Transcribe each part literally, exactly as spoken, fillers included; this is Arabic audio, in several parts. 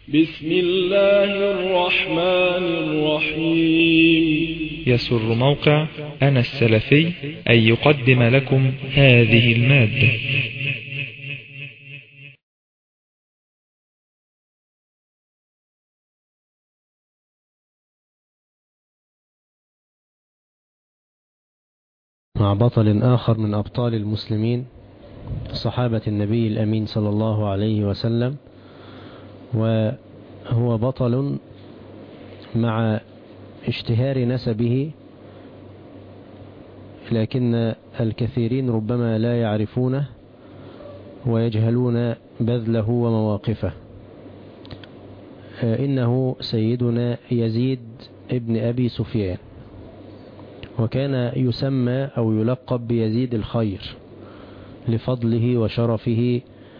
بسم الله الرحمن الرحيم. يسر موقع أنا السلفي أن يقدم لكم هذه المادة. مع بطل آخر من أبطال المسلمين، صحابة النبي الأمين صلى الله عليه وسلم، وهو بطل مع اشتهار نسبه، لكن الكثيرين ربما لا يعرفونه ويجهلون بذله ومواقفه. إنه سيدنا يزيد ابن أبي سفيان، وكان يسمى أو يلقب بيزيد الخير لفضله وشرفه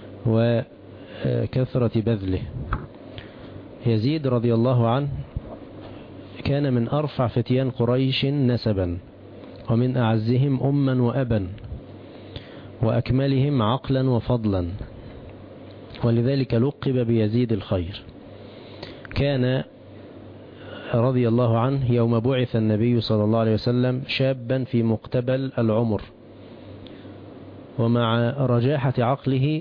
وكثرة بذله. يزيد رضي الله عنه كان من أرفع فتيان قريش نسبا، ومن أعزهم أما وأبا، وأكملهم عقلا وفضلا، ولذلك لقب بيزيد الخير. كان رضي الله عنه يوم بعث النبي صلى الله عليه وسلم شابا في مقتبل العمر، ومع رجاحة عقله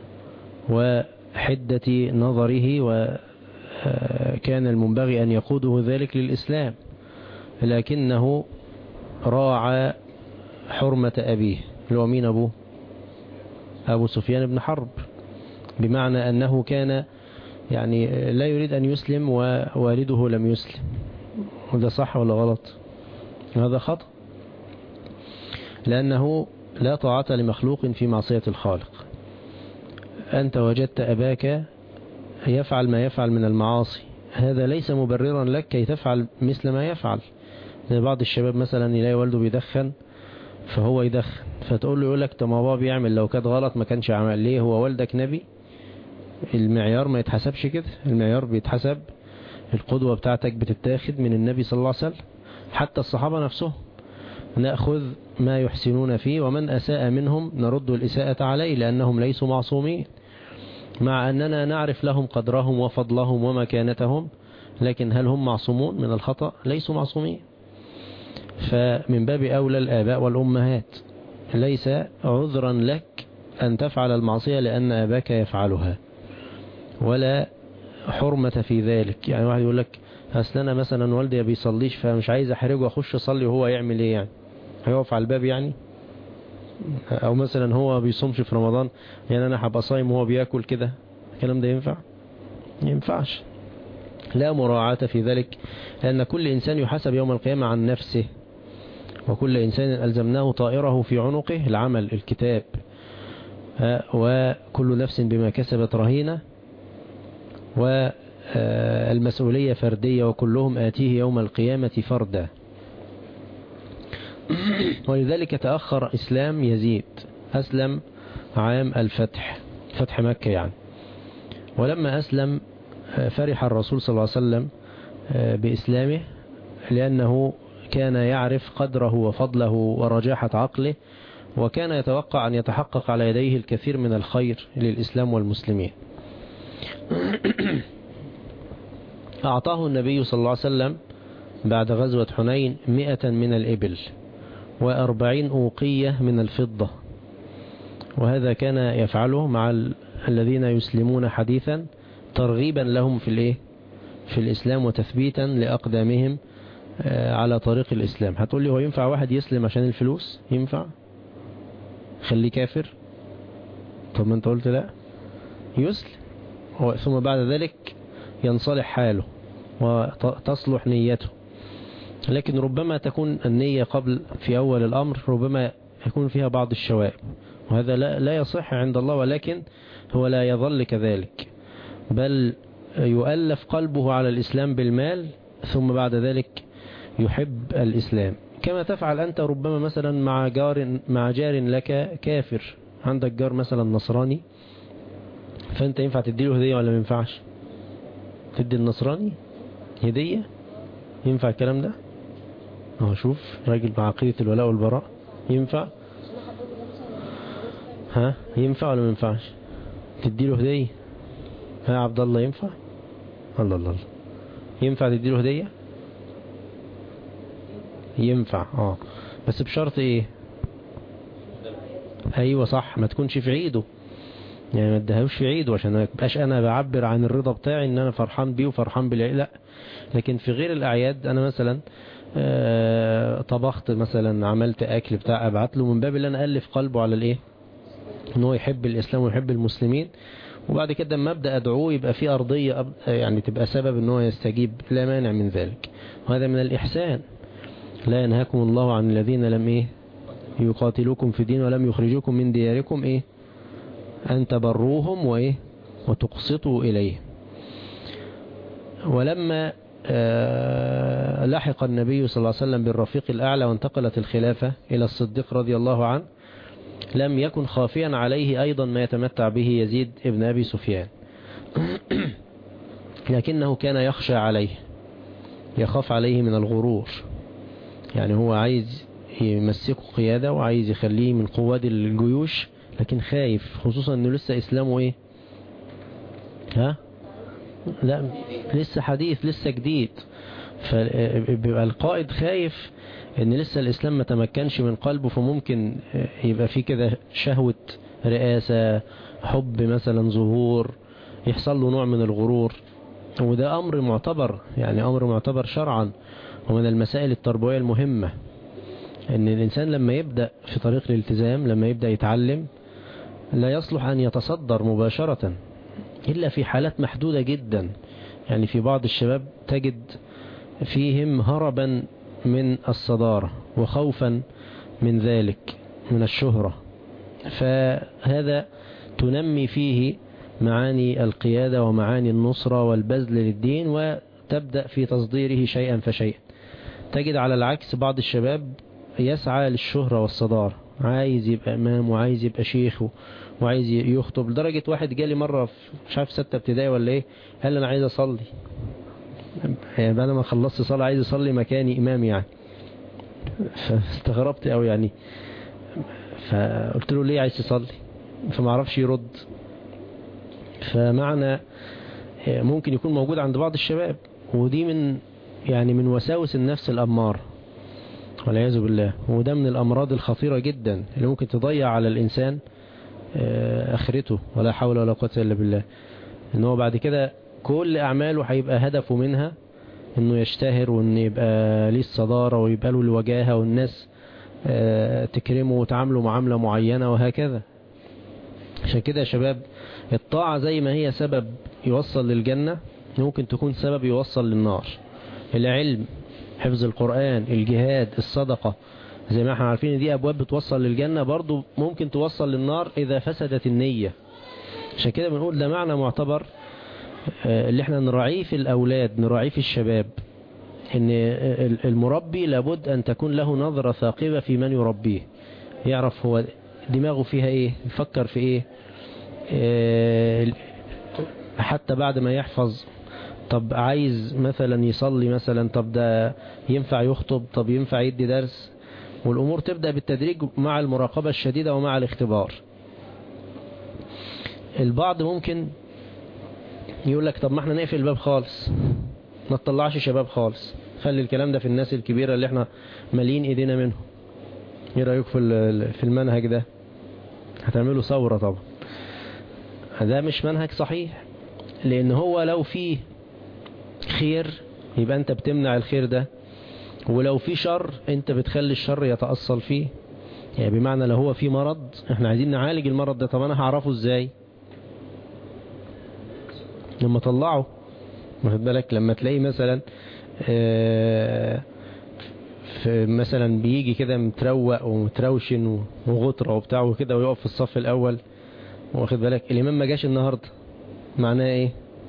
وحدة نظره، وكان المنبغي أن يقوده ذلك للإسلام، لكنه راعى حرمة أبيه. اللي هو مين أبوه؟ أبو سفيان بن حرب، بمعنى أنه كان يعني لا يريد أن يسلم ووالده لم يسلم. وده صح ولا غلط؟ هذا خطأ، لأنه لا طاعة لمخلوق في معصية الخالق. أنت وجدت أباك يفعل ما يفعل من المعاصي، هذا ليس مبررا لك كي تفعل مثل ما يفعل. بعض الشباب مثلا يلاقي والده بيدخن فهو يدخن، فتقول له يقول لك طب ما بابا بيعمل، لو كانت غلط ما كانش عمل. ليه؟ هو والدك نبي؟ المعيار ما يتحسبش كده، المعيار بيتحسب، القدوة بتاعتك بتتاخد من النبي صلى الله عليه وسلم. حتى الصحابة نفسهم نأخذ ما يحسنون فيه، ومن أساء منهم نرد الإساءة عليه، لأنهم ليسوا معصومين، مع أننا نعرف لهم قدرهم وفضلهم ومكانتهم، لكن هل هم معصومون من الخطأ؟ ليسوا معصومين. فمن باب أولى الآباء والأمهات، ليس عذرا لك أن تفعل المعصية لأن أباك يفعلها، ولا حرمة في ذلك. يعني واحد يقول لك أصل أنا مثلا والدي ما بيصليش فمش عايز أحرجه وأخش أصلي، وهو يعمل إيه يعني؟ هيقف على الباب يعني؟ أو مثلا هو بيصومش في رمضان، يعني أنا هبقى صايم وهو بياكل كده؟ الكلام ده ينفع؟ ينفعش. لا مراعاة في ذلك، لأن كل إنسان يحاسب يوم القيامة عن نفسه، وكل إنسان ألزمناه طائره في عنقه، العمل الكتاب، وكل نفس بما كسبت رهينة، والمسؤولية فردية، وكلهم آتيه يوم القيامة فردا. ولذلك تأخر إسلام يزيد، أسلم عام الفتح، فتح مكة يعني. ولما أسلم فرح الرسول صلى الله عليه وسلم بإسلامه، لأنه كان يعرف قدره وفضله ورجاحة عقله، وكان يتوقع أن يتحقق على يديه الكثير من الخير للإسلام والمسلمين. أعطاه النبي صلى الله عليه وسلم بعد غزوة حنين مئة من الإبل وأربعين أوقية من الفضة، وهذا كان يفعله مع الذين يسلمون حديثا ترغيبا لهم في الإيه؟ في الإسلام، وتثبيتا لأقدامهم على طريق الإسلام. هتقول لي هو ينفع واحد يسلم عشان الفلوس؟ ينفع؟ خليه كافر؟ طب ما انت قلت لا، يسلم ثم بعد ذلك ينصلح حاله وتصلح نيته. لكن ربما تكون النية قبل في أول الأمر ربما يكون فيها بعض الشوائب، وهذا لا, لا يصح عند الله، ولكن هو لا يظل كذلك، بل يؤلف قلبه على الإسلام بالمال، ثم بعد ذلك يحب الإسلام. كما تفعل أنت ربما مثلا مع جار مع جار لك كافر، عندك جار مثلا نصراني، فأنت ينفع تديله هدية ولا ما ينفعش؟ تدي النصراني هدية؟ ينفع الكلام ده؟ اهو شوف راجل مع عقيدة الولاء والبراء، ينفع؟ ها ينفع ولا ما ينفعش؟ تديله هدية؟ ها عبد الله ينفع؟ الله الله الله. ينفع تديله هدية؟ ينفع اه بس بشرط ايه؟ ايوه صح، ما تكونش في عيده، يعني ما ادهوش في عيده عشان ما يبقاش انا بعبر عن الرضا بتاعي ان انا فرحان بيه وفرحان بالعيد، لا. لكن في غير الاعياد انا مثلا آه طبخت مثلا، عملت اكل بتاع، ابعت له من باب اللي انا الف قلبه على الايه، ان هو يحب الاسلام ويحب المسلمين، وبعد كده لما ابدا ادعوه يبقى في ارضيه يعني تبقى سبب ان هو يستجيب، لا مانع من ذلك، وهذا من الاحسان. لا ينهاكم الله عن الذين لم ايه يقاتلوكم في الدين ولم يخرجوكم من دياركم ايه ان تبروهم وايه وتقسطوا اليه. ولما آه لحق النبي صلى الله عليه وسلم بالرفيق الاعلى وانتقلت الخلافه الى الصديق رضي الله عنه، لم يكن خافيا عليه أيضا ما يتمتع به يزيد ابن أبي سفيان لكنه كان يخشى عليه، يخاف عليه من الغرور، يعني هو عايز يمسكه قيادة وعايز يخليه من قواد الجيوش، لكن خايف خصوصا أنه لسه إسلامه إيه ها لا لسه حديث لسه جديد، فبيبقى القائد خايف ان لسه الاسلام ما تمكنش من قلبه، فممكن يبقى فيه كده شهوة رئاسة، حب مثلا ظهور، يحصل له نوع من الغرور، وده امر معتبر، يعني امر معتبر شرعا، ومن المسائل التربوية المهمة ان الانسان لما يبدأ في طريق الالتزام، لما يبدأ يتعلم، لا يصلح ان يتصدر مباشرة الا في حالات محدودة جدا. يعني في بعض الشباب تجد فيهم هربا من الصدارة وخوفا من ذلك من الشهرة، فهذا تنمي فيه معاني القيادة ومعاني النصرة والبذل للدين، وتبدأ في تصديره شيئا فشيئا. تجد على العكس بعض الشباب يسعى للشهرة والصدارة، عايز يبقى امام وعايز يبقى شيخ وعايز يخطب، لدرجة واحد جالي مرة في مش عارف ستة ابتدائي ولا ايه، قال لي انا عايز اصلي، يعني بعد ما خلصت صلاة عايز يصلي مكاني امام يعني. فاستغربت قوي يعني، فقلت له ليه عايز تصلي؟ فما عرفش يرد. فمعنى ممكن يكون موجود عند بعض الشباب، ودي من يعني من وساوس النفس الأمار والعياذ بالله، وده من الأمراض الخطيرة جدا اللي ممكن تضيع على الإنسان آخرته، ولا حول ولا قوة إلا بالله. إن هو بعد كده كل أعماله هيبقى هدفه منها إنه يشتهر، وإنه يبقى ليه الصدارة ويبقى له الوجاهة، والناس تكرمه وتعامله معاملة معينة وهكذا. عشان كده يا شباب، الطاعة زي ما هي سبب يوصل للجنة، ممكن تكون سبب يوصل للنار. العلم، حفظ القرآن، الجهاد، الصدقة، زي ما احنا عارفين دي أبواب بتوصل للجنة، برضو ممكن توصل للنار إذا فسدت النية. عشان كده بنقول ده معنى معتبر اللي احنا نراعيه في الأولاد، نراعيه في الشباب، ان المربي لابد أن تكون له نظرة ثاقبة في من يربيه، يعرف هو دماغه فيها ايه، يفكر في ايه، اه حتى بعد ما يحفظ، طب عايز مثلا يصلي مثلا، طب ده ينفع يخطب، طب ينفع يدي درس، والأمور تبدأ بالتدريج مع المراقبة الشديدة ومع الاختبار. البعض ممكن يقول لك طب ما احنا نقفل الباب خالص، ما تطلعش شباب خالص، خلي الكلام ده في الناس الكبيرة اللي احنا مالين ايدينا منهم. ايه رأيك في المنهج ده؟ هتعملوا ثورة طبعا. ده مش منهج صحيح، لان هو لو فيه خير يبقى انت بتمنع الخير ده، ولو في شر انت بتخلي الشر يتأصل فيه. يعني بمعنى لو هو في مرض احنا عايزين نعالج المرض ده، طب انا هعرفه ازاي؟ لما طلعه، واخد بالك، لما تلاقي مثلا اه في مثلا بيجي كده متروق ومتروشن وغطرة وبتاع وكده، ويقف في الصف الاول، واخد بالك، الامام ما جاش النهارده، معناه ايه؟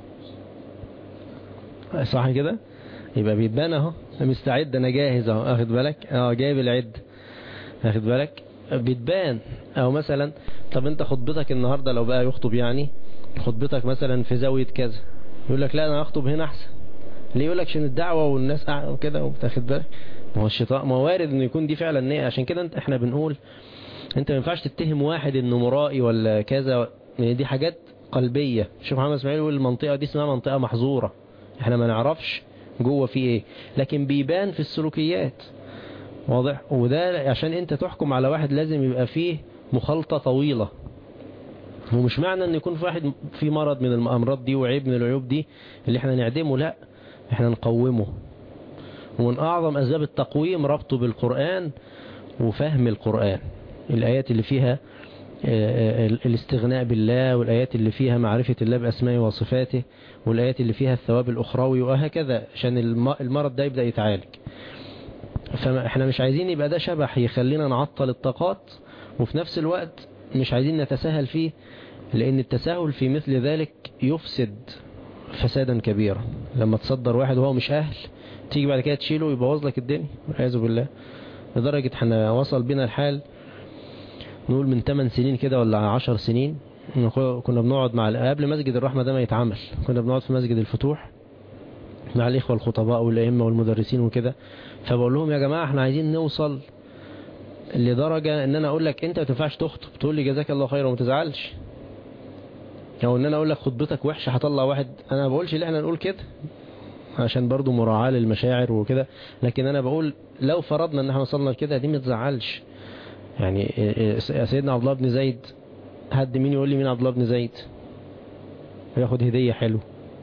صح كده؟ يبقى بيتبان اهو، مستعد، انا جاهز اهو، واخد بالك، اه جايب العد، واخد بالك، بيتبان. او مثلا طب انت خطبتك النهارده لو بقى يخطب، يعني خطبتك مثلا في زاويه كذا، يقول لك لا انا هخطب هنا احسن. ليه؟ يقول لك عشان الدعوه والناس كده، وبتاخد بالك، ما هو الشيطان، ما وارد انه يكون دي فعلا نية. عشان كده انت احنا بنقول انت ما ينفعش تتهم واحد انه مرائي ولا كذا، دي حاجات قلبية. شوف محمد اسماعيل يقول المنطقة دي اسمها منطقة محظورة، احنا ما نعرفش جوه فيه ايه، لكن بيبان في السلوكيات. واضح؟ وده عشان انت تحكم على واحد لازم يبقى فيه مخالطة طويلة. ومش معنى ان يكون في واحد في مرض من الامراض دي وعيب من العيوب دي اللي احنا نعدمه، لا، احنا نقومه. ومن اعظم اسباب التقويم ربطه بالقرآن وفهم القرآن، الآيات اللي فيها الاستغناء بالله، والآيات اللي فيها معرفة الله بأسمائه وصفاته، والآيات اللي فيها الثواب الأخروي وهكذا، عشان المرض ده يبدأ يتعالج. فاحنا مش عايزين يبقى ده شبح يخلينا نعطل الطاقات، وفي نفس الوقت مش عايزين نتساهل فيه، لأن التساهل في مثل ذلك يفسد فسادا كبيرا. لما تصدر واحد وهو مش أهل، تيجي بعد كده تشيله ويبوظ لك الدنيا والعياذ بالله. لدرجة احنا وصل بنا الحال نقول من ثمان سنين كده ولا عشر سنين كنا بنقعد مع قبل مسجد الرحمة ده ما يتعمل، كنا بنقعد في مسجد الفتوح مع الإخوة الخطباء والأئمة والمدرسين وكده. فبقول لهم يا جماعة احنا عايزين نوصل لدرجة ان انا اقول لك انت ما تنفعش تخطب، تقول لي جزاك الله خير وما تزعلش، او ان انا اقول لك خطبتك وحشة هطلع واحد. انا ما بقولش اللي احنا نقول كده عشان برضو مراعاة للمشاعر وكده، لكن انا بقول لو فرضنا ان احنا وصلنا لكده دي ما تزعلش. يعني سيدنا عبد الله بن زيد، حد مين يقول لي مين عبد الله بن زيد؟ ياخد هدية حلو.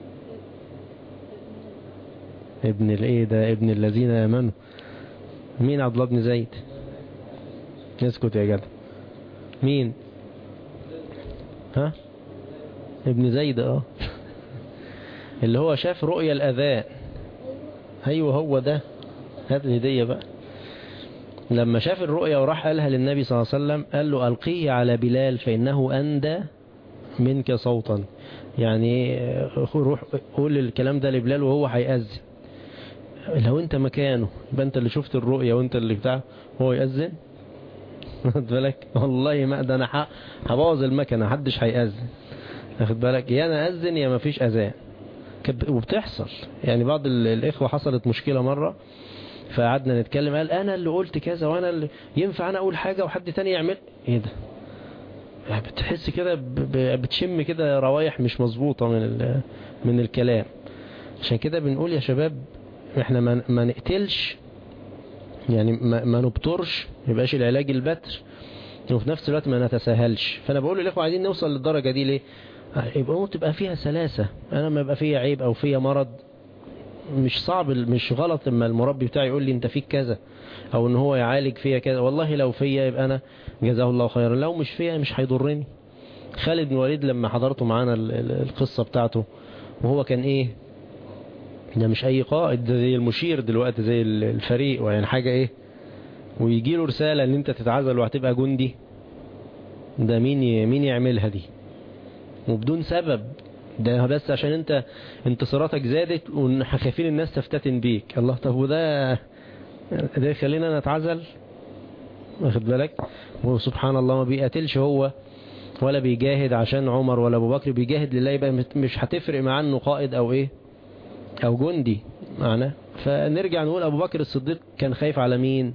ابن الايه ده؟ ابن الذين امنوا. مين عبد الله بن زيد؟ اسكت يا جدع. مين؟ ها؟ ابن زيد اه اللي هو شاف رؤيا الأذان. ايوه هو ده. هات الهدية بقى. لما شاف الرؤيا وراح قالها للنبي صلى الله عليه وسلم، قال له ألقيه على بلال فإنه أندى منك صوتا. يعني روح قول الكلام ده لبلال وهو هيأذن. لو انت مكانه يبقى انت اللي شفت الرؤيا وانت اللي بتاع هو يأذن. واخد بالك؟ والله ما ده انا هبوظ المكنه، محدش هيأذن. واخد بالك؟ يا انا أذن يا ما فيش أذان. وبتحصل يعني بعض الإخوة حصلت مشكلة مرة، فقعدنا نتكلم، قال انا اللي قلت كذا، وانا اللي ينفع انا اقول حاجة وحد تاني يعمل ايه ده؟ بتحس كده بتشم كده روايح مش مظبوطة من من الكلام. عشان كده بنقول يا شباب احنا ما, ما نقتلش، يعني ما, ما نبطرش، يبقاش العلاج البتر، وفي نفس الوقت ما نتساهلش. فانا بقول للاخوة عايزين نوصل للدرجة دي ليه؟ يبقى تبقى فيها سلاسة. انا ما يبقى فيها عيب او فيها مرض مش صعب، مش غلط اما المربي بتاعي يقول لي انت فيك كذا، او ان هو يعالج فيها كذا. والله لو فيا يبقى انا جزاه الله خيرا، لو مش فيا مش هيضرني. خالد بن الوليد لما حضرته معانا القصة بتاعته، وهو كان ايه ده؟ مش اي قائد، ده زي المشير دلوقتي، زي الفريق، ويعني حاجة ايه، ويجي له رسالة ان انت تتعزل وهتبقى جندي. ده مين مين يعملها دي؟ وبدون سبب، ده بس عشان انت انتصاراتك زادت وخايفين الناس تفتتن بيك. الله، طب وده ده يخلينا نتعزل؟ واخد بالك؟ وسبحان الله ما بيقاتلش هو ولا بيجاهد عشان عمر ولا ابو بكر، بيجاهد لله، يبقى مش هتفرق معاه انه قائد او ايه او جندي معنا. فنرجع نقول ابو بكر الصديق كان خايف على مين؟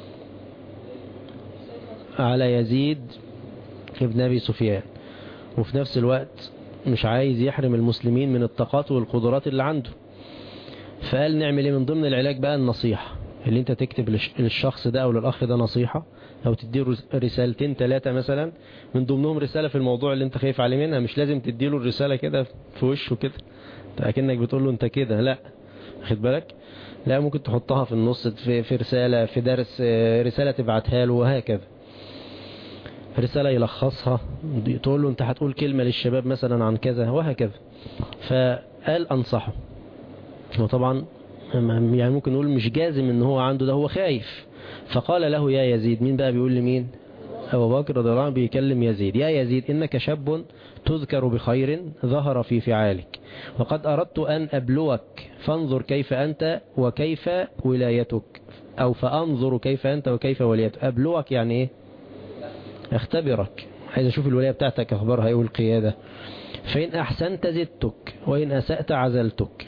على يزيد ابن ابي سفيان، وفي نفس الوقت مش عايز يحرم المسلمين من الطاقات والقدرات اللي عنده. فقال نعمل ايه؟ من ضمن العلاج بقى النصيحة، اللي انت تكتب للشخص ده او للاخ ده نصيحة، او تديله رسالتين ثلاثة مثلا، من ضمنهم رسالة في الموضوع اللي انت خايف عليه منها. مش لازم تديله الرسالة كده في وشه كده اكنك بتقول له انت كده، لا، خد بالك، لا، ممكن تحطها في النص في, في رسالة، في درس، رسالة تبعتها له، وهكذا. رسالة يلخصها، تقول له انت هتقول كلمة للشباب مثلا عن كذا، وهكذا. فقال انصحه. وطبعا يعني ممكن نقول مش جازم ان هو عنده ده، هو خايف. فقال له يا يزيد، مين بقى بيقول لمين؟ أبو بكر رضي الله عنه بيكلم يزيد، يا يزيد إنك شاب تذكر بخير ظهر في فعالك، وقد أردت أن أبلوك، فانظر كيف أنت وكيف ولايتك، أو فأنظر كيف أنت وكيف ولايتك. أبلوك يعني إيه؟ اختبرك، عايز أشوف الولاية بتاعتك أخبارها إيه والقيادة. فإن أحسنت زدتك، وإن أسأت عزلتك.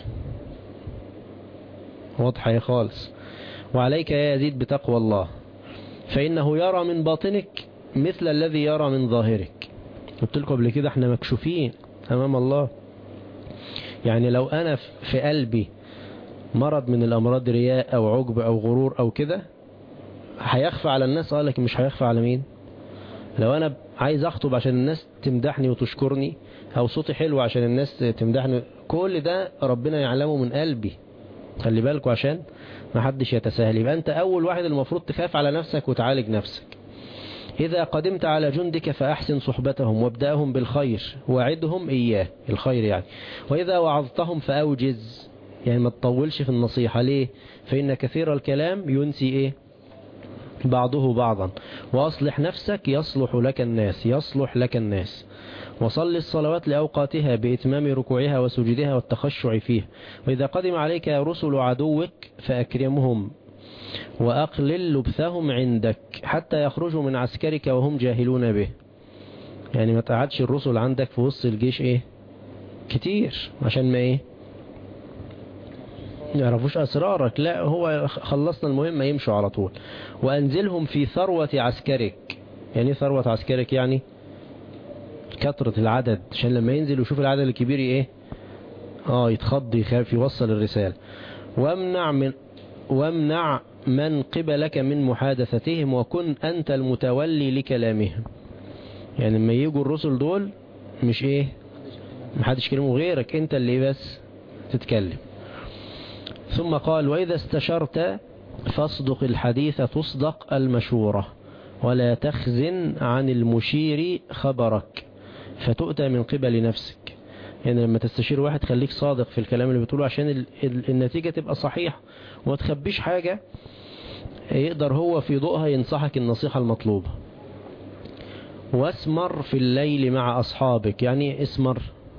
واضحة يا خالص. وعليك يا يزيد بتقوى الله، فإنه يرى من باطنك مثل الذي يرى من ظاهرك. قلت لكم قبل كده احنا مكشوفين أمام الله. يعني لو أنا في قلبي مرض من الأمراض، رياء أو عجب أو غرور أو كده، هيخفى على الناس، قال لك مش هيخفى على مين؟ لو أنا عايز أخطب عشان الناس تمدحني وتشكرني، أو صوتي حلو عشان الناس تمدحني، كل ده ربنا يعلمه من قلبي. خلي بالكوا عشان ما حدش يتساهل. يبقى أنت أول واحد المفروض تخاف على نفسك وتعالج نفسك. إذا قدمت على جندك فأحسن صحبتهم وابدأهم بالخير، وعدهم إياه الخير يعني. وإذا وعظتهم فأوجز، يعني ما تطولش في النصيحة. ليه؟ فإن كثير الكلام ينسي إيه؟ بعضه بعضا. وأصلح نفسك يصلح لك الناس، يصلح لك الناس. وصل الصلوات لأوقاتها بإتمام ركوعها وسجودها والتخشع فيه. وإذا قدم عليك رسل عدوك فأكرمهم وأقلل لبثهم عندك حتى يخرجوا من عسكرك وهم جاهلون به. يعني ما تقعدش الرسل عندك في وسط الجيش إيه كتير عشان ما إيه يعرفوش أسرارك. لا، هو خلصنا المهمة يمشوا على طول. وأنزلهم في ثروة عسكرك. يعني ثروة عسكرك يعني كثرة العدد، عشان لما ينزل ويشوف العدد الكبير إيه آه يتخض يخاف يوصل الرسالة. وامنع من وامنع من قبلك من محادثتهم وكن أنت المتولي لكلامهم. يعني لما يجوا الرسل دول مش إيه محدش كلمه غيرك، أنت اللي بس تتكلم. ثم قال وإذا استشرت فاصدق الحديث تصدق المشورة، ولا تخزن عن المشير خبرك فتؤتى من قبل نفسك. يعني لما تستشير واحد خليك صادق في الكلام اللي بتقوله عشان ال ال النتيجة تبقى صحيحة، وما تخبيش حاجة يقدر هو في ضوءها ينصحك النصيحة المطلوبة. واسمر في الليل مع أصحابك. يعني اسمر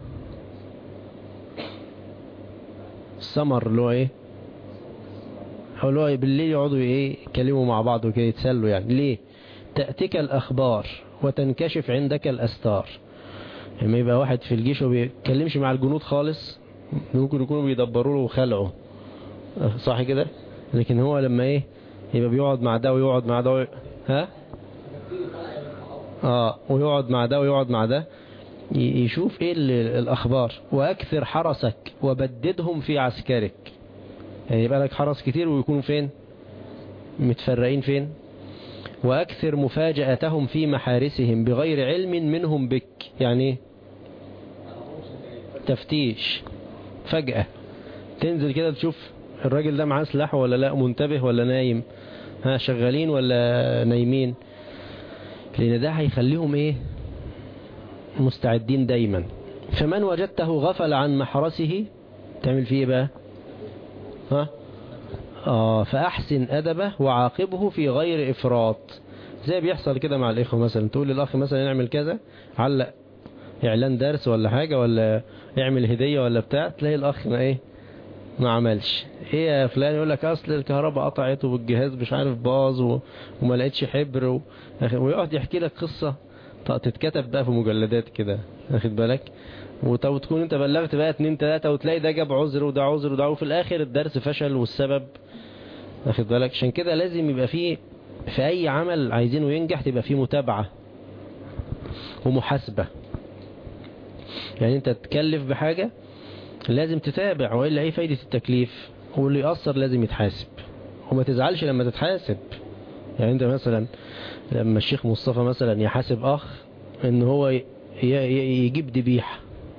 السمر اللي هو ايه اللي هو بالليل يقعدوا ايه يكلموا مع بعض وكده يتسلوا. يعني ليه؟ تأتيك الأخبار وتنكشف عندك الأستار. لما يبقى واحد في الجيش وبيتكلمش مع الجنود خالص، ممكن يكونوا بيدبروا له وخلعوا، صح كده؟ لكن هو لما ايه يبقى بيقعد مع ده ويقعد مع ده وي... ها اه ويقعد مع ده ويقعد مع ده يشوف ايه الأخبار. وأكثر حرسك وبددهم في عسكرك. يعني يبقى لك حرس كتير ويكونوا فين متفرقين فين. وأكثر مفاجأتهم في محارسهم بغير علم منهم بك. يعني تفتيش فجأة تنزل كده تشوف الراجل ده معاه سلاح ولا لا، منتبه ولا نايم، ها شغالين ولا نايمين، لأن ده هيخليهم ايه مستعدين دايما. فمن وجدته غفل عن محرسه تعمل فيه بقى ها آه فأحسن أدبه وعاقبه في غير إفراط. زي بيحصل كده مع الإخوة، مثلا تقول للأخ مثلا نعمل كذا، علق إعلان درس ولا حاجة ولا يعمل هدية ولا بتاع، تلاقي الأخ ما إيه ما عملش. إيه يا فلان؟ يقول لك أصل الكهرباء قطعت والجهاز مش عارف باظ و... وما لقيتش حبر و... ويقعد يحكي لك قصة تتكتب بقى في مجلدات كده، واخد بالك؟ وتكون انت بلغت بقى اتنين تلاتة وتلاقي ده جاب عذر وده عذر وده، وفي الاخر الدرس فشل والسبب، واخد بالك؟ عشان كده لازم يبقى فيه في اي عمل عايزينه ينجح تبقى فيه متابعة ومحاسبة. يعني انت تتكلف بحاجة لازم تتابع، وإلا ايه فايدة التكليف؟ واللي يأثر لازم يتحاسب، وما تزعلش لما تتحاسب. يعني انت مثلا لما الشيخ مصطفى مثلا يحاسب اخ ان هو يجيب ذبيحة،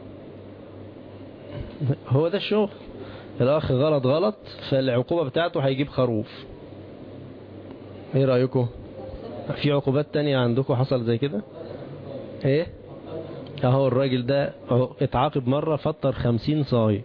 هو ده الشغل. الاخ غلط غلط فالعقوبة بتاعته هيجيب خروف. ايه رأيكم؟ في عقوبات تانية عندكم حصل زي كده؟ ايه اهو الراجل ده اتعاقب مرة فطر خمسين صاي،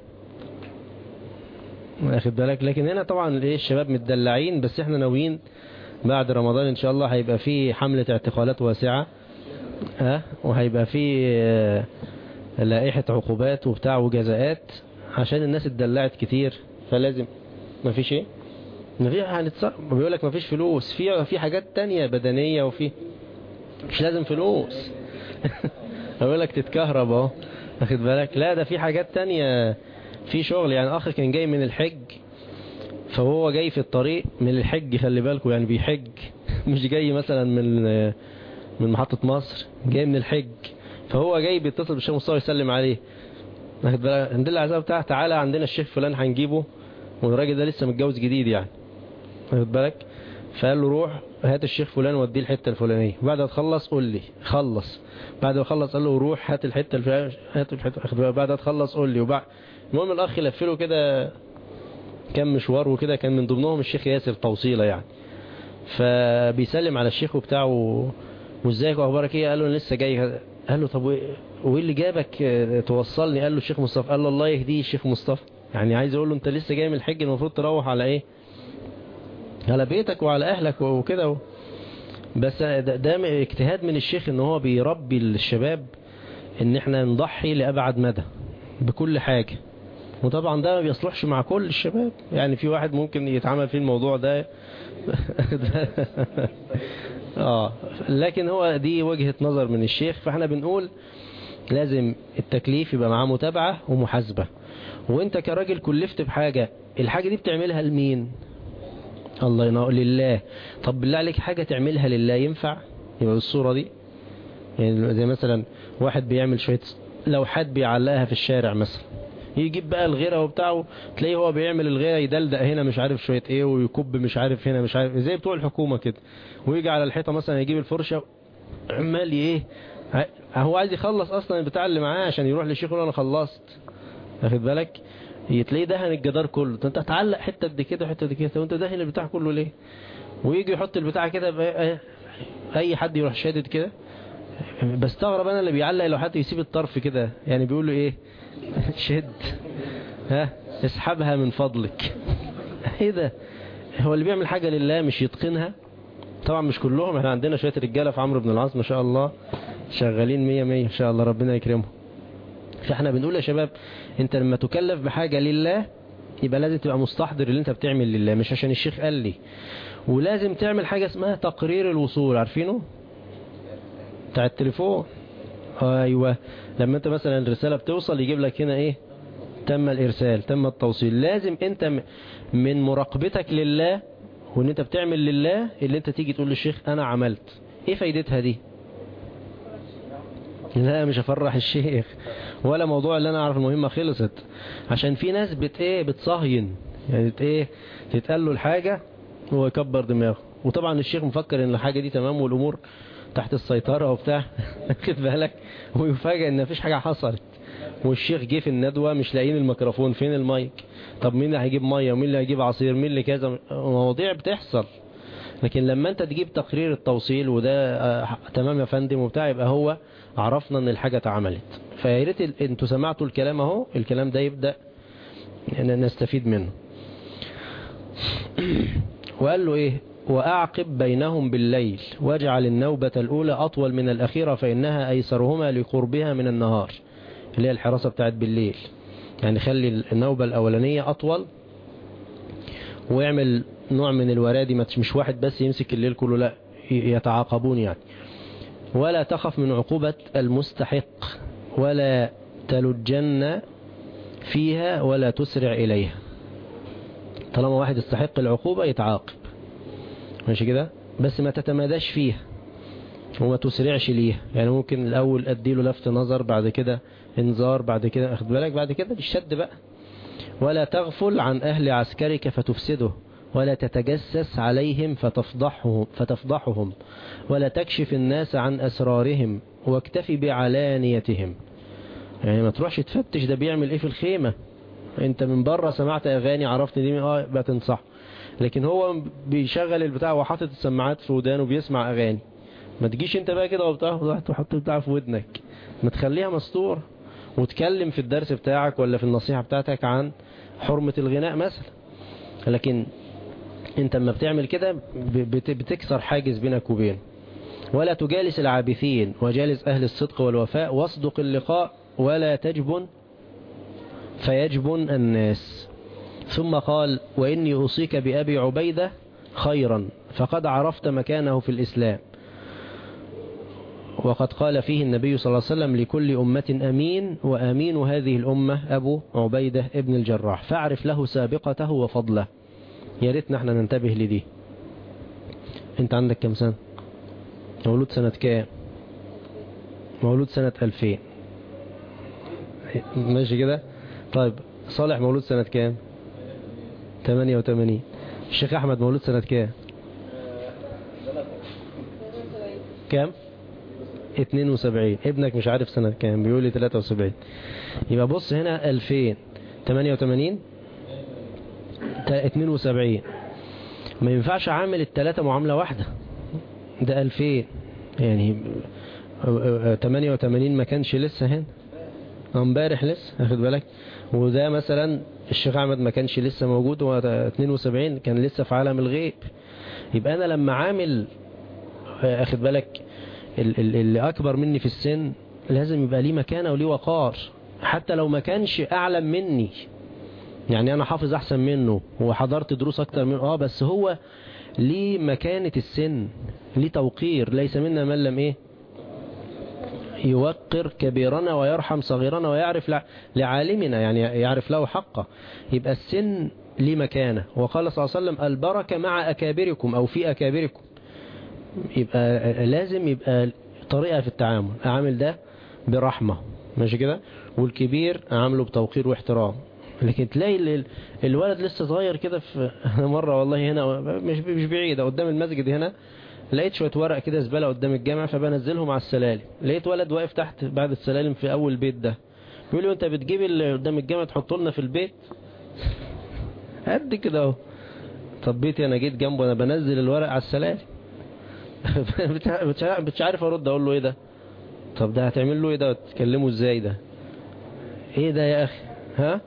واخد بالك؟ لكن هنا طبعا ايه الشباب متدلعين، بس احنا ناويين بعد رمضان ان شاء الله هيبقى فيه حملة اعتقالات واسعة، ها وهيبقى فيه لائحة عقوبات وبتاع وجزاءات عشان الناس اتدلعت كتير. فلازم ما فيش ايه ما في هنتصرف. بيقول لك ما فيش فلوس، في في حاجات تانية بدنية، وفي مش لازم فلوس. بيقول لك تتكهرب اهو، واخد بالك؟ لا ده في حاجات تانية، في شغل. يعني اخ كان جاي من الحج، فهو جاي في الطريق من الحج، خلي بالكم يعني بيحج مش جاي مثلا من من محطة مصر، جاي من الحج. فهو جاي بيتصل بالشيخ مصطفى يسلم عليه، عند العزاء بتاعه تعالى عندنا الشيخ فلان هنجيبه، والراجل ده لسه متجوز جديد يعني، واخد بالك؟ فقال له روح هات الشيخ فلان وديه الحته الفلانيه، وبعد ما تخلص قول لي. خلص، بعد ما خلص قال له روح هات الحته الفلانيه، هات الحته، بعد ما تخلص قول لي. وبعد المهم الاخ لف له كده كم مشوار وكده، كان من ضمنهم الشيخ ياسر توصيله يعني. فبيسلم على الشيخ وبتاعه، وازيك واخبارك ايه؟ قال له انا لسه جاي. قال له طب وايه اللي جابك توصلني؟ قال له الشيخ مصطفى. قال له الله يهديه الشيخ مصطفى، يعني عايز اقول له انت لسه جاي من الحج، المفروض تروح على ايه، على بيتك وعلى اهلك وكده. بس ده, ده اجتهاد من الشيخ ان هو بيربي الشباب ان احنا نضحي لابعد مدى بكل حاجة. وطبعا ده ما بيصلحش مع كل الشباب، يعني في واحد ممكن يتعامل في الموضوع ده اه لكن هو دي وجهة نظر من الشيخ. فاحنا بنقول لازم التكليف يبقى معاه متابعة ومحاسبة. وانت كراجل كلفت بحاجة، الحاجة دي بتعملها لمين؟ الله ينور، لله. طب بالله عليك حاجة تعملها لله ينفع يبقى بالصورة دي؟ يعني زي مثلا واحد بيعمل شوية لوحات بيعلقها في الشارع مثلا، يجيب بقى الغيرة وبتاعه، تلاقيه هو بيعمل الغيرة يدلدق هنا مش عارف شوية ايه، ويكب مش عارف هنا مش عارف، زي بتوع الحكومة كده. ويجي على الحيطة مثلا يجيب الفرشة عمال ايه، هو عايز يخلص اصلا البتاع اللي معاه عشان يروح للشيخ يقول انا خلصت، واخد بالك؟ تلاقيه دهن الجدار كله. انت هتعلق حته قد كده حته قد كده، وانت دهن البتاع كله ليه؟ ويجي يحط البتاع كده، اي حد يروح شادد كده. بستغرب انا اللي بيعلق لو حد يسيب الطرف كده، يعني بيقول له ايه شد، ها اسحبها من فضلك. ايه ده؟ هو اللي بيعمل حاجه لله مش يتقنها؟ طبعا مش كلهم، احنا عندنا شويه رجاله في عمرو بن العاص ما شاء الله شغالين مية مية ان شاء الله، ربنا يكرمهم. فاحنا بنقول يا شباب انت لما تكلف بحاجة لله يبقى لازم تبقى مستحضر اللي انت بتعمل لله، مش عشان الشيخ قال لي. ولازم تعمل حاجة اسمها تقرير الوصول، عارفينه بتاع التليفون؟ ايوه، لما انت مثلا الرسالة بتوصل يجيب لك هنا ايه، تم الارسال تم التوصيل. لازم انت من مراقبتك لله وان انت بتعمل لله اللي انت تيجي تقول للشيخ انا عملت. ايه فايدتها دي؟ لا مش هفرح الشيخ ولا موضوع اللي انا اعرف المهمة خلصت، عشان في ناس بت ايه بتصهين، يعني ايه تتقال له الحاجة هو يكبر دماغه. وطبعا الشيخ مفكر ان الحاجة دي تمام والامور تحت السيطرة وبتاع خد بالك، ويفاجئ ان مفيش حاجة حصلت. والشيخ جه في الندوة مش لاقيين الميكروفون، فين المايك؟ طب مين اللي هيجيب مية ومين اللي هيجيب عصير، مين اللي كذا، مواضيع بتحصل. لكن لما انت تجيب تقرير التوصيل وده آه تمام يا فندم وبتاع، يبقى هو عرفنا ان الحاجة اتعملت. فيا ريت انتوا سمعتوا الكلام اهو، الكلام ده يبدأ نستفيد منه. وقال له ايه، واعقب بينهم بالليل واجعل النوبة الاولى اطول من الاخيرة فانها ايسرهما لقربها من النهار، اللي هي الحراسة بتاعت بالليل. يعني خلي النوبة الاولانية اطول، ويعمل نوع من الورادي، مش واحد بس يمسك الليل كله، لا يتعاقبون يعني. ولا تخف من عقوبة المستحق ولا تلجن فيها ولا تسرع إليها. طالما واحد يستحق العقوبة يتعاقب، ماشي كده، بس ما تتماداش فيها وما تسرعش ليها. يعني ممكن الأول أديله لفت نظر، بعد كده انذار، بعد كده أخذ بالك، بعد كده بالشد بقى. ولا تغفل عن أهل عسكرك فتفسده ولا تتجسس عليهم فتفضحهم, فتفضحهم ولا تكشف الناس عن أسرارهم واكتفي بعلانيتهم. يعني ما تروحش تفتش ده بيعمل ايه في الخيمة، انت من بره سمعت اغاني عرفت دي اه بقى تنصح. لكن هو بيشغل البتاع وحاطط السماعات في ودانه وبيسمع اغاني، ما تجيش انت بقى كده وبتاع تحط بتاع في ودنك، ما تخليها مستور. وتكلم في الدرس بتاعك ولا في النصيحة بتاعتك عن حرمة الغناء مثلا. لكن انت لما بتعمل كده بتكسر حاجز بينك وبين. ولا تجالس العابثين وجالس أهل الصدق والوفاء واصدق اللقاء ولا تجبن فيجبن الناس. ثم قال وإني أوصيك بأبي عبيدة خيرا فقد عرفت مكانه في الإسلام، وقد قال فيه النبي صلى الله عليه وسلم لكل أمة أمين وأمين هذه الأمة أبو عبيدة ابن الجراح فاعرف له سابقته وفضله. يا ريتنا احنا ننتبه لدي. انت عندك كم سنة؟ مولود سنة كام؟ مولود سنة ألفين. ماشي كده. طيب صالح مولود سنة كام؟ ثمانية وثمانين. الشيخ احمد مولود سنة كام؟ كام؟ اثنين وسبعين. ابنك مش عارف سنة كام، بيقول لي ثلاثة وسبعين. يبقى بص هنا ألفين، ثمانية وثمانين، اثنين وسبعين. ما ينفعش عامل الثلاثة معاملة واحدة. ده ألفين يعني ثمانية وثمانين ما كانش لسه هنا، امبارح لسه، اخد بالك. وده مثلا الشيخ احمد ما كانش لسه موجود، و اثنين وسبعين كان لسه في عالم الغيب. يبقى انا لما عامل، اخد بالك، اللي اكبر مني في السن لازم يبقى ليه مكانه وليه وقار، حتى لو ما كانش اعلم مني. يعني انا حافظ احسن منه وحضرت دروس اكتر منه، اه بس هو ليه مكانة السن، ليه توقير. ليس منا من لم ايه يوقر كبيرنا ويرحم صغيرنا ويعرف لعالمنا، يعني يعرف له حقه. يبقى السن ليه مكانة. وقال صلى الله عليه وسلم البركة مع أكابركم أو في أكابركم. يبقى لازم يبقى طريقة في التعامل، أعمل ده برحمة، ماشي كده، والكبير أعمله بتوقير واحترام. لكن تلاقي الولد لسه صغير كده. في مرة والله هنا مش مش بعيدة قدام المسجد هنا، لقيت شوية ورق كده زبالة قدام الجامع، فبنزلهم على السلالم. لقيت ولد واقف تحت بعد السلالم في أول بيت ده، بيقول لي: أنت بتجيب اللي قدام الجامع تحطه لنا في البيت؟ قد كده اهو. طب بيتي أنا جيت جنبه، أنا بنزل الورق على السلالم. مش عارف أرد أقول له إيه ده. طب ده هتعمل له إيه ده وتكلمه إزاي ده؟ إيه ده يا أخي؟ ها؟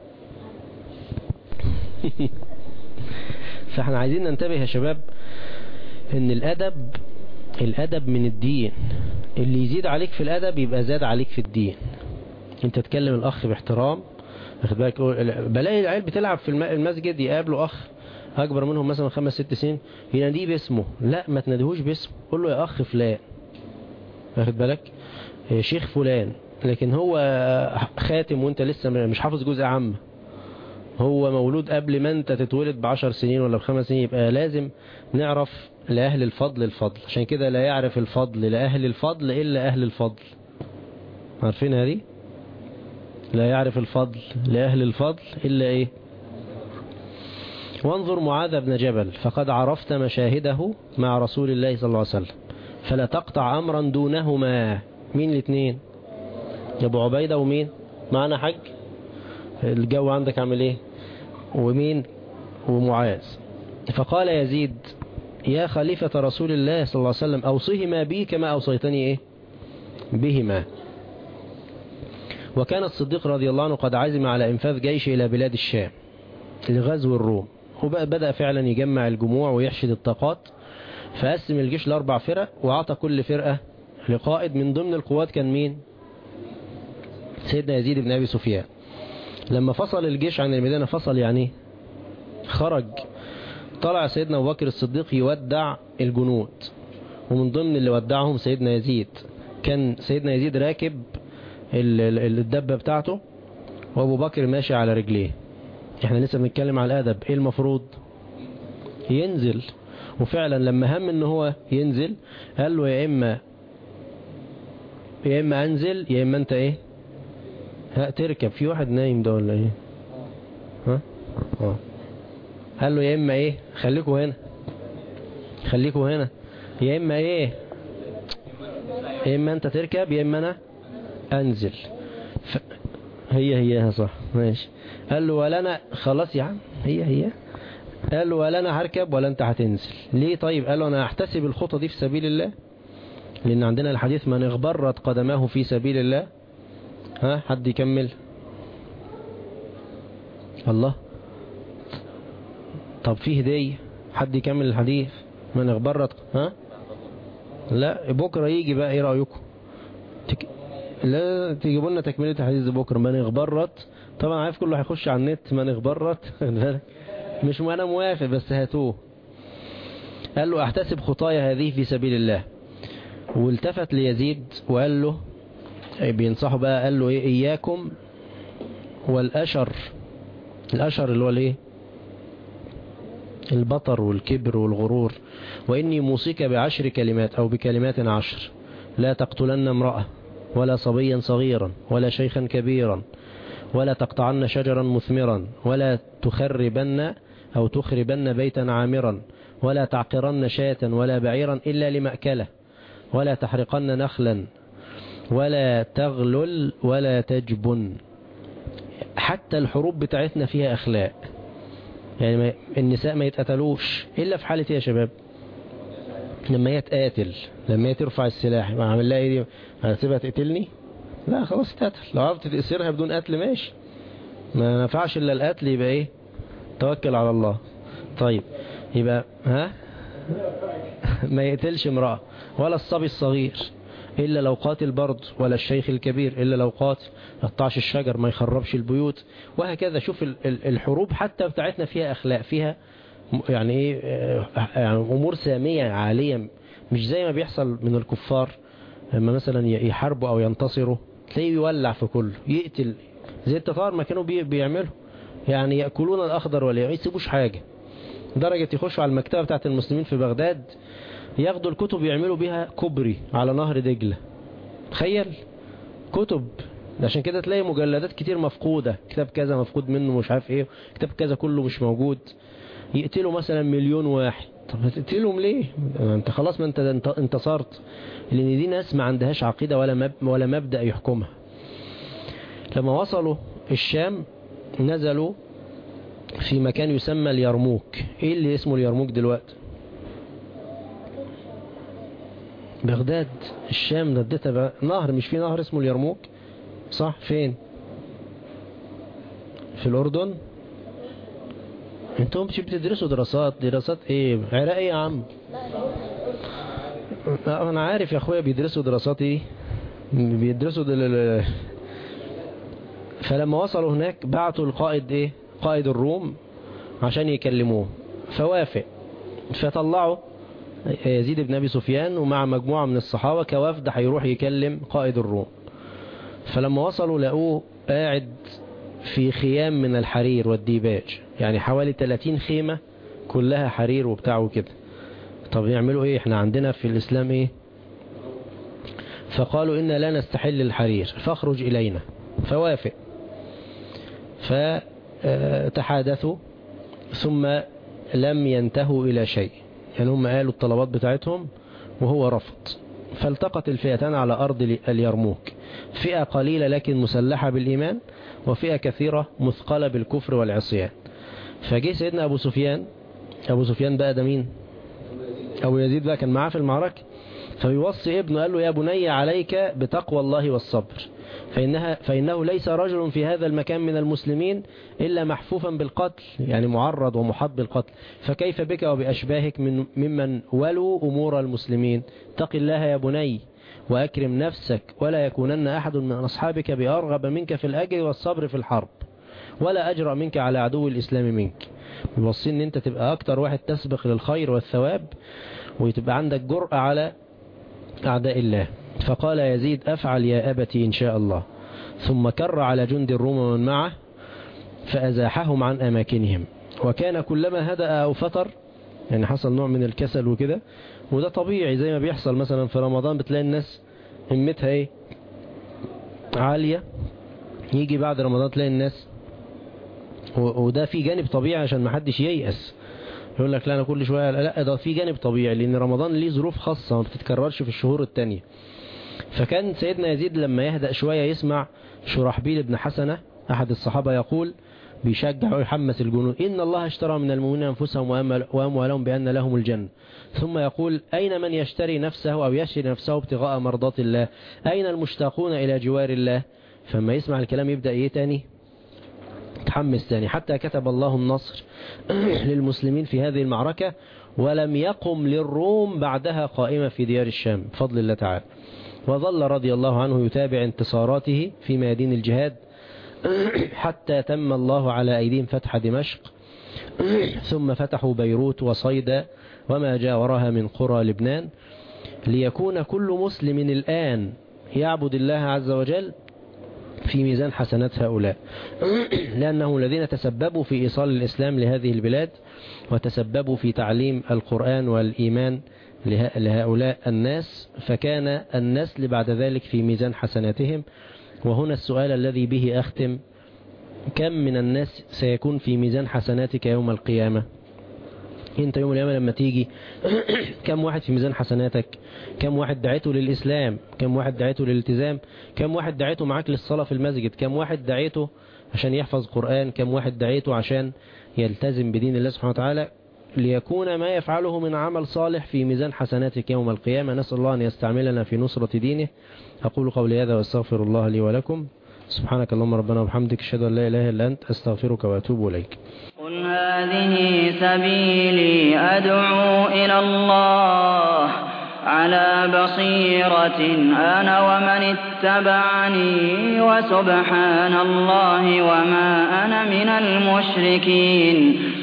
فاحنا عايزين ننتبه يا شباب ان الادب الادب من الدين. اللي يزيد عليك في الادب يبقى زاد عليك في الدين. انت تكلم الاخ باحترام، واخد بالك. بلاقي العيال بتلعب في المسجد، يقابلوا اخ اكبر منهم مثلا خمس ست سنين، يناديه باسمه. لا، ما تناديهوش باسمه، قول له يا اخ فلان، واخد بالك، شيخ فلان. لكن هو خاتم وانت لسه مش حافظ جزء عام، هو مولود قبل ما انت تتولد بعشر سنين ولا بخمس سنين. يبقى لازم نعرف لأهل الفضل الفضل. عشان كده لا يعرف الفضل لأهل الفضل إلا أهل الفضل. عارفين هذه؟ لا يعرف الفضل لأهل الفضل إلا إيه؟ وانظر معاذ بن جبل فقد عرفت مشاهده مع رسول الله صلى الله عليه وسلم، فلا تقطع أمرا دونهما. مين الاثنين؟ أبو عبيدة ومين معنا حج؟ الجو عندك عامل ايه؟ ومين؟ ومعاذ. فقال يزيد: يا خليفة رسول الله صلى الله عليه وسلم أوصيهما بي كما أوصيتني ايه بهما. وكان الصديق رضي الله عنه قد عزم على انفاذ جيش إلى بلاد الشام لغزو الروم، وبدأ فعلا يجمع الجموع ويحشد الطاقات. فقسم الجيش لأربع فرق، وعطى كل فرقة لقائد. من ضمن القوات كان مين؟ سيدنا يزيد بن أبي سفيان. لما فصل الجيش عن المدينة، فصل يعني خرج، طلع سيدنا أبو بكر الصديق يودع الجنود، ومن ضمن اللي ودعهم سيدنا يزيد. كان سيدنا يزيد راكب الدبة بتاعته، وأبو بكر ماشي على رجليه. احنا لسه بنتكلم على الأدب. ايه المفروض؟ ينزل. وفعلا لما هم ان هو ينزل، قال له: يا إما يا إما أنزل يا إما أنت إيه ها تركب. في واحد نايم ده ولا ايه؟ ها اه قال له: يا اما ايه خليكوا هنا خليكوا هنا يا اما ايه يا اما انت تركب يا اما انا انزل. ف... هي هي صح ماشي. قال له: ولا انا. خلاص يا عم، هي هي. قال له: ولا انا هركب ولا انت هتنزل. ليه طيب؟ قال له: انا احتسب الخطة دي في سبيل الله، لان عندنا الحديث: من اغبرت قدماه في سبيل الله. ها حد يكمل؟ الله. طب فيه هدية، حد يكمل الحديث؟ من اغبرت. ها لا، بكرة يجي بقى. ايه رأيكم؟ تك... لا تجيبوا لنا تكملة الحديث بكرة. من اغبرت، طبعا عارف كله هيخش على النت. من اغبرت مش انا موافق، بس هاتوه. قال له: احتسب خطايا هذه في سبيل الله. والتفت ليزيد وقال له، بينصحه بقى، قال له: ايه اياكم والاشر. الاشر اللي هو الايه؟ البطر والكبر والغرور. واني موصيك بعشر كلمات او بكلمات عشر: لا تقتلن امرأة ولا صبيا صغيرا ولا شيخا كبيرا ولا تقطعن شجرا مثمرا ولا تخربن أو تخربن بيتا عامرا ولا تعقرن شاة ولا بعيرا إلا لمأكله ولا تحرقن نخلا ولا تغلل ولا تجبن. حتى الحروب بتاعتنا فيها أخلاق، يعني النساء ما يتقتلوش إلا في حالة يا شباب لما هي تقاتل، لما هي ترفع السلاح. ما عمل لها ايه دي؟ هتسيبها تقتلني؟ لا خلاص تقتل. لو عرفت تأسرها بدون قتل ماشي، ما نفعش إلا القتل يبقى ايه؟ توكل على الله. طيب يبقى ها ما يقتلش امرأة ولا الصبي الصغير إلا لو قاتل برضه، ولا الشيخ الكبير إلا لو قاتل، ما يقطعش الشجر، ما يخربش البيوت، وهكذا. شوف الحروب حتى بتاعتنا فيها أخلاق، فيها يعني ايه يعني أمور سامية عالية، مش زي ما بيحصل من الكفار لما مثلا يحاربوا أو ينتصروا تلاقيه يولع في كله، يقتل زي التتار ما كانوا بيعملوا، يعني يأكلون الأخضر ولا يسيبوش حاجة، درجة يخشوا على المكتبة بتاعت المسلمين في بغداد ياخدوا الكتب يعملوا بيها كوبري على نهر دجلة. تخيل كتب، عشان كده تلاقي مجلدات كتير مفقودة، كتاب كذا مفقود منه مش عارف ايه، كتاب كذا كله مش موجود. يقتلوا مثلا مليون واحد، طب هتقتلهم ليه؟ انت خلاص ما انت انتصرت، لان دي ناس ما عندهاش عقيدة ولا مب ولا مبدأ يحكمها. لما وصلوا الشام نزلوا في مكان يسمى اليرموك. ايه اللي اسمه اليرموك دلوقتي؟ بغداد. الشام ندتها نهر، مش في نهر اسمه اليرموك صح؟ فين؟ في الأردن. انتم مش بتدرسوا دراسات؟ دراسات ايه؟ عراق ايه يا عم؟ انا عارف يا اخويا بيدرسوا دراسات ايه، بيدرسوا دل... فلما وصلوا هناك بعتوا القائد ايه، قائد الروم عشان يكلموه، فوافق. فطلعوا يزيد بن أبي سفيان ومع مجموعة من الصحابة كوفد هيروح يكلم قائد الروم. فلما وصلوا لقوه قاعد في خيام من الحرير والديباج، يعني حوالي ثلاثين خيمة كلها حرير وبتاع وكده. طب يعملوا ايه؟ احنا عندنا في الإسلام ايه؟ فقالوا إنا لا نستحل الحرير فاخرج إلينا، فوافق. فتحادثوا ثم لم ينتهوا إلى شيء، يعني هم قالوا الطلبات بتاعتهم وهو رفض. فالتقت الفئتان على أرض اليرموك، فئة قليلة لكن مسلحة بالإيمان، وفئة كثيرة مثقلة بالكفر والعصيان. فجه سيدنا أبو سفيان، أبو سفيان بقى ده مين؟ أبو يزيد بقى كان معاه في المعركة. فبيوصي ابنه قال له يا بني عليك بتقوى الله والصبر، فإنها فإنه ليس رجل في هذا المكان من المسلمين إلا محفوفا بالقتل، يعني معرض ومحاط بالقتل، فكيف بك وبأشباهك من ممن ولوا أمور المسلمين؟ اتق الله يا بني وأكرم نفسك، ولا يكونن أحد من أصحابك بأرغب منك في الأجر والصبر في الحرب، ولا أجرأ منك على عدو الإسلام منك. بيوصي ان انت تبقى أكتر واحد تسبق للخير والثواب، وتبقى عندك جرأة على أعداء الله. فقال يزيد أفعل يا أبتي إن شاء الله. ثم كر على جند الروم ومن معه فأزاحهم عن أماكنهم، وكان كلما هدأ أو فتر، يعني حصل نوع من الكسل وكده، وده طبيعي زي ما بيحصل مثلا في رمضان، بتلاقي الناس همتها ايه عالية، يجي بعد رمضان تلاقي الناس، وده في جانب طبيعي عشان ما حدش ييأس يقول لك لا أنا كل شوية، لا ده في جانب طبيعي لأن رمضان ليه ظروف خاصة ما بتتكررش في الشهور التانية. فكان سيدنا يزيد لما يهدأ شوية يسمع شرحبيل بن حسنة أحد الصحابة يقول، بيشجع ويحمس الجنود، إن الله اشترى من المؤمنين أنفسهم وأموالهم بأن لهم الجنة. ثم يقول أين من يشتري نفسه أو يشتري نفسه ابتغاء مرضات الله؟ أين المشتاقون إلى جوار الله؟ فما يسمع الكلام يبدأ إيه تاني؟ تحمس تاني، حتى كتب الله النصر للمسلمين في هذه المعركة، ولم يقم للروم بعدها قائمة في ديار الشام بفضل الله تعالى. وظل رضي الله عنه يتابع انتصاراته في ميادين الجهاد حتى تم الله على أيديهم فتح دمشق، ثم فتحوا بيروت وصيدا وما جاورها من قرى لبنان، ليكون كل مسلم الآن يعبد الله عز وجل في ميزان حسنات هؤلاء، لأنهم الذين تسببوا في إيصال الإسلام لهذه البلاد، وتسببوا في تعليم القرآن والإيمان لهؤلاء الناس، فكان النسل بعد ذلك في ميزان حسناتهم. وهنا السؤال الذي به أختم كم من الناس سيكون في ميزان حسناتك يوم القيامة؟ انت يوم القيامة لما تيجي كم واحد في ميزان حسناتك؟ كم واحد دعيته للإسلام؟ كم واحد دعيته للالتزام؟ كم واحد دعيته معاك للصلاة في المسجد؟ كم واحد دعيته عشان يحفظ قرآن؟ كم واحد دعيته عشان يلتزم بدين الله سبحانه وتعالى؟ ليكون ما يفعله من عمل صالح في ميزان حسناتك يوم القيامة. نسأل الله أن يستعملنا في نصرة دينه. أقول قولي هذا واستغفر الله لي ولكم. سبحانك اللهم ربنا وبحمدك، أشهد أن لا إله إلا أنت، أستغفرك وأتوب إليك. قل هذه سبيلي أدعو إلى الله على بصيرة أنا ومن اتبعني وسبحان الله وما أنا من المشركين.